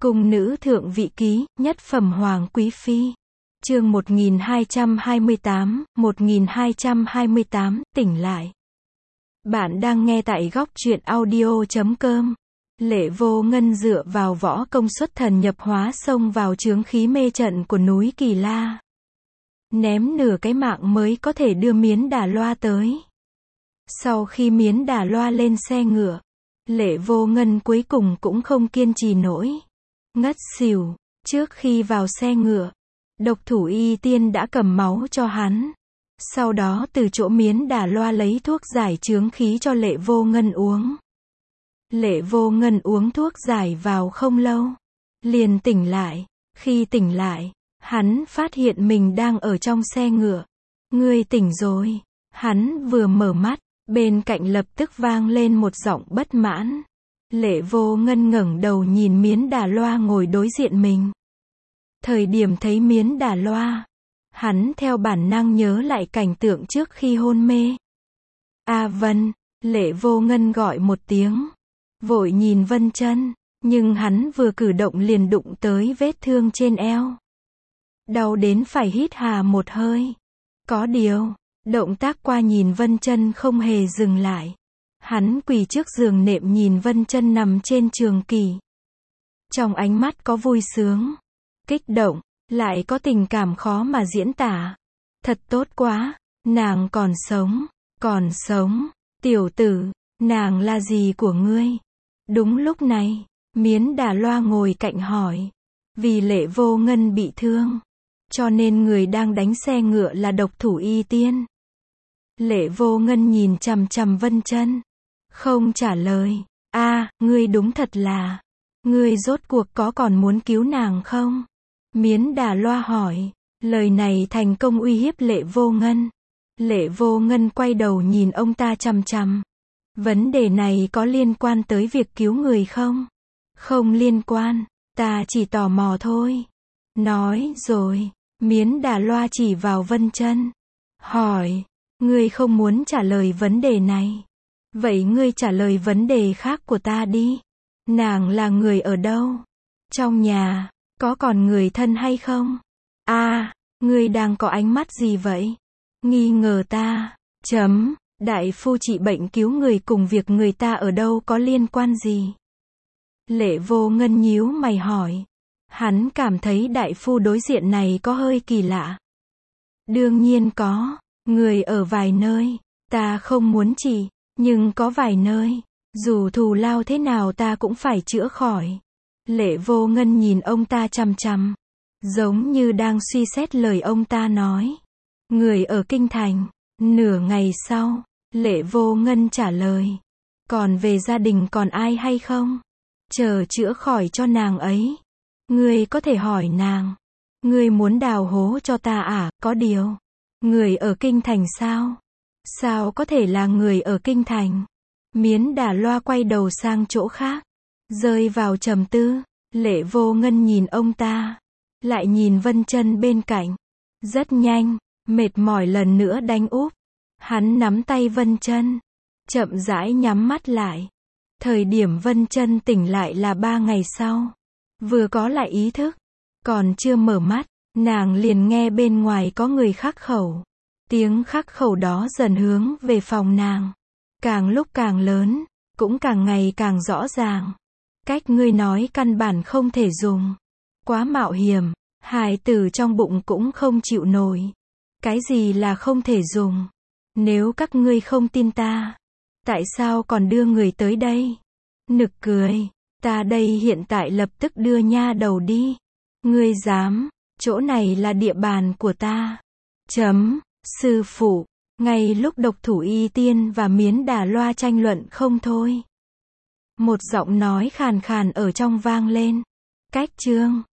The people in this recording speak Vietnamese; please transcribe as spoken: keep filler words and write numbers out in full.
Cung nữ thượng vị ký, nhất phẩm hoàng quý phi. Chương một nghìn hai trăm hai mươi tám, một nghìn hai trăm hai mươi tám, tỉnh lại. Bạn đang nghe tại góc truyện audio chấm com. Lệ Vô Ngân dựa vào võ công xuất thần nhập hóa xông vào chướng khí mê trận của núi Kỳ La. Ném nửa cái mạng mới có thể đưa Miến Đà Loa tới. Sau khi Miến Đà Loa lên xe ngựa, Lệ Vô Ngân cuối cùng cũng không kiên trì nổi. Ngất xỉu. Trước khi vào xe ngựa, độc thủ y tiên đã cầm máu cho hắn. Sau đó từ chỗ Miến Đà Loa lấy thuốc giải chướng khí cho Lệ Vô Ngân uống. Lệ Vô Ngân uống thuốc giải vào không lâu, liền tỉnh lại. Khi tỉnh lại, hắn phát hiện mình đang ở trong xe ngựa. Ngươi tỉnh rồi. Hắn vừa mở mắt, bên cạnh lập tức vang lên một giọng bất mãn. Lệ Vô Ngân ngẩng đầu nhìn Miến Đà Loa ngồi đối diện mình. Thời điểm thấy Miến Đà Loa, hắn theo bản năng nhớ lại cảnh tượng trước khi hôn mê. A Vân, Lệ Vô Ngân gọi một tiếng. Vội nhìn Vân Chân, nhưng hắn vừa cử động liền đụng tới vết thương trên eo. Đau đến phải hít hà một hơi. Có điều, động tác qua nhìn Vân Chân không hề dừng lại. Hắn quỳ trước giường nệm nhìn Vân Chân nằm trên trường kỷ. Trong ánh mắt có vui sướng, kích động, lại có tình cảm khó mà diễn tả. Thật tốt quá, nàng còn sống, còn sống. Tiểu tử, nàng là gì của ngươi? Đúng lúc này, Miến Đà Loa ngồi cạnh hỏi. Vì Lệ Vô Ngân bị thương, cho nên người đang đánh xe ngựa là độc thủ y tiên. Lệ Vô Ngân nhìn chằm chằm Vân Chân, không trả lời. A, à, ngươi đúng thật là, ngươi rốt cuộc có còn muốn cứu nàng không? Miến Đà Loa hỏi. Lời này thành công uy hiếp Lệ Vô Ngân. Lệ Vô Ngân quay đầu nhìn ông ta chằm chằm. Vấn đề này có liên quan tới việc cứu người không? Không liên quan, ta chỉ tò mò thôi. Nói rồi, Miến Đà Loa chỉ vào Vân Chân, hỏi, ngươi không muốn trả lời vấn đề này. Vậy ngươi trả lời vấn đề khác của ta đi. Nàng là người ở đâu? Trong nhà, có còn người thân hay không? A, à, ngươi đang có ánh mắt gì vậy? Nghi ngờ ta? Chấm, đại phu trị bệnh cứu người cùng việc người ta ở đâu có liên quan gì? Lệ Vô Ngân nhíu mày hỏi. Hắn cảm thấy đại phu đối diện này có hơi kỳ lạ. Đương nhiên có, người ở vài nơi, ta không muốn trị. Nhưng có vài nơi, dù thù lao thế nào ta cũng phải chữa khỏi. Lệ Vô Ngân nhìn ông ta chằm chằm, giống như đang suy xét lời ông ta nói. Người ở kinh thành. Nửa ngày sau, Lệ Vô Ngân trả lời. Còn về gia đình còn ai hay không? Chờ chữa khỏi cho nàng ấy. Ngươi có thể hỏi nàng. Ngươi muốn đào hố cho ta à? Có điều, người ở kinh thành sao? Sao có thể là người ở kinh thành? Miến Đà Loa quay đầu sang chỗ khác, rơi vào trầm tư. Lệ Vô Ngân nhìn ông ta, lại nhìn Vân Chân bên cạnh. Rất nhanh, mệt mỏi lần nữa đánh úp. Hắn nắm tay Vân Chân, chậm rãi nhắm mắt lại. Thời điểm Vân Chân tỉnh lại là ba ngày sau. Vừa có lại ý thức, còn chưa mở mắt, nàng liền nghe bên ngoài có người khắc khẩu. Tiếng khắc khẩu đó dần hướng về phòng nàng. Càng lúc càng lớn, cũng càng ngày càng rõ ràng. Cách ngươi nói căn bản không thể dùng. Quá mạo hiểm, hài tử trong bụng cũng không chịu nổi. Cái gì là không thể dùng? Nếu các ngươi không tin ta, tại sao còn đưa người tới đây? Nực cười, ta đây hiện tại lập tức đưa nha đầu đi. Ngươi dám, chỗ này là địa bàn của ta. Chấm. Sư phụ, ngay lúc độc thủ y tiên và Miến Đà Loa tranh luận không thôi, một giọng nói khàn khàn ở trong vang lên. Cách chương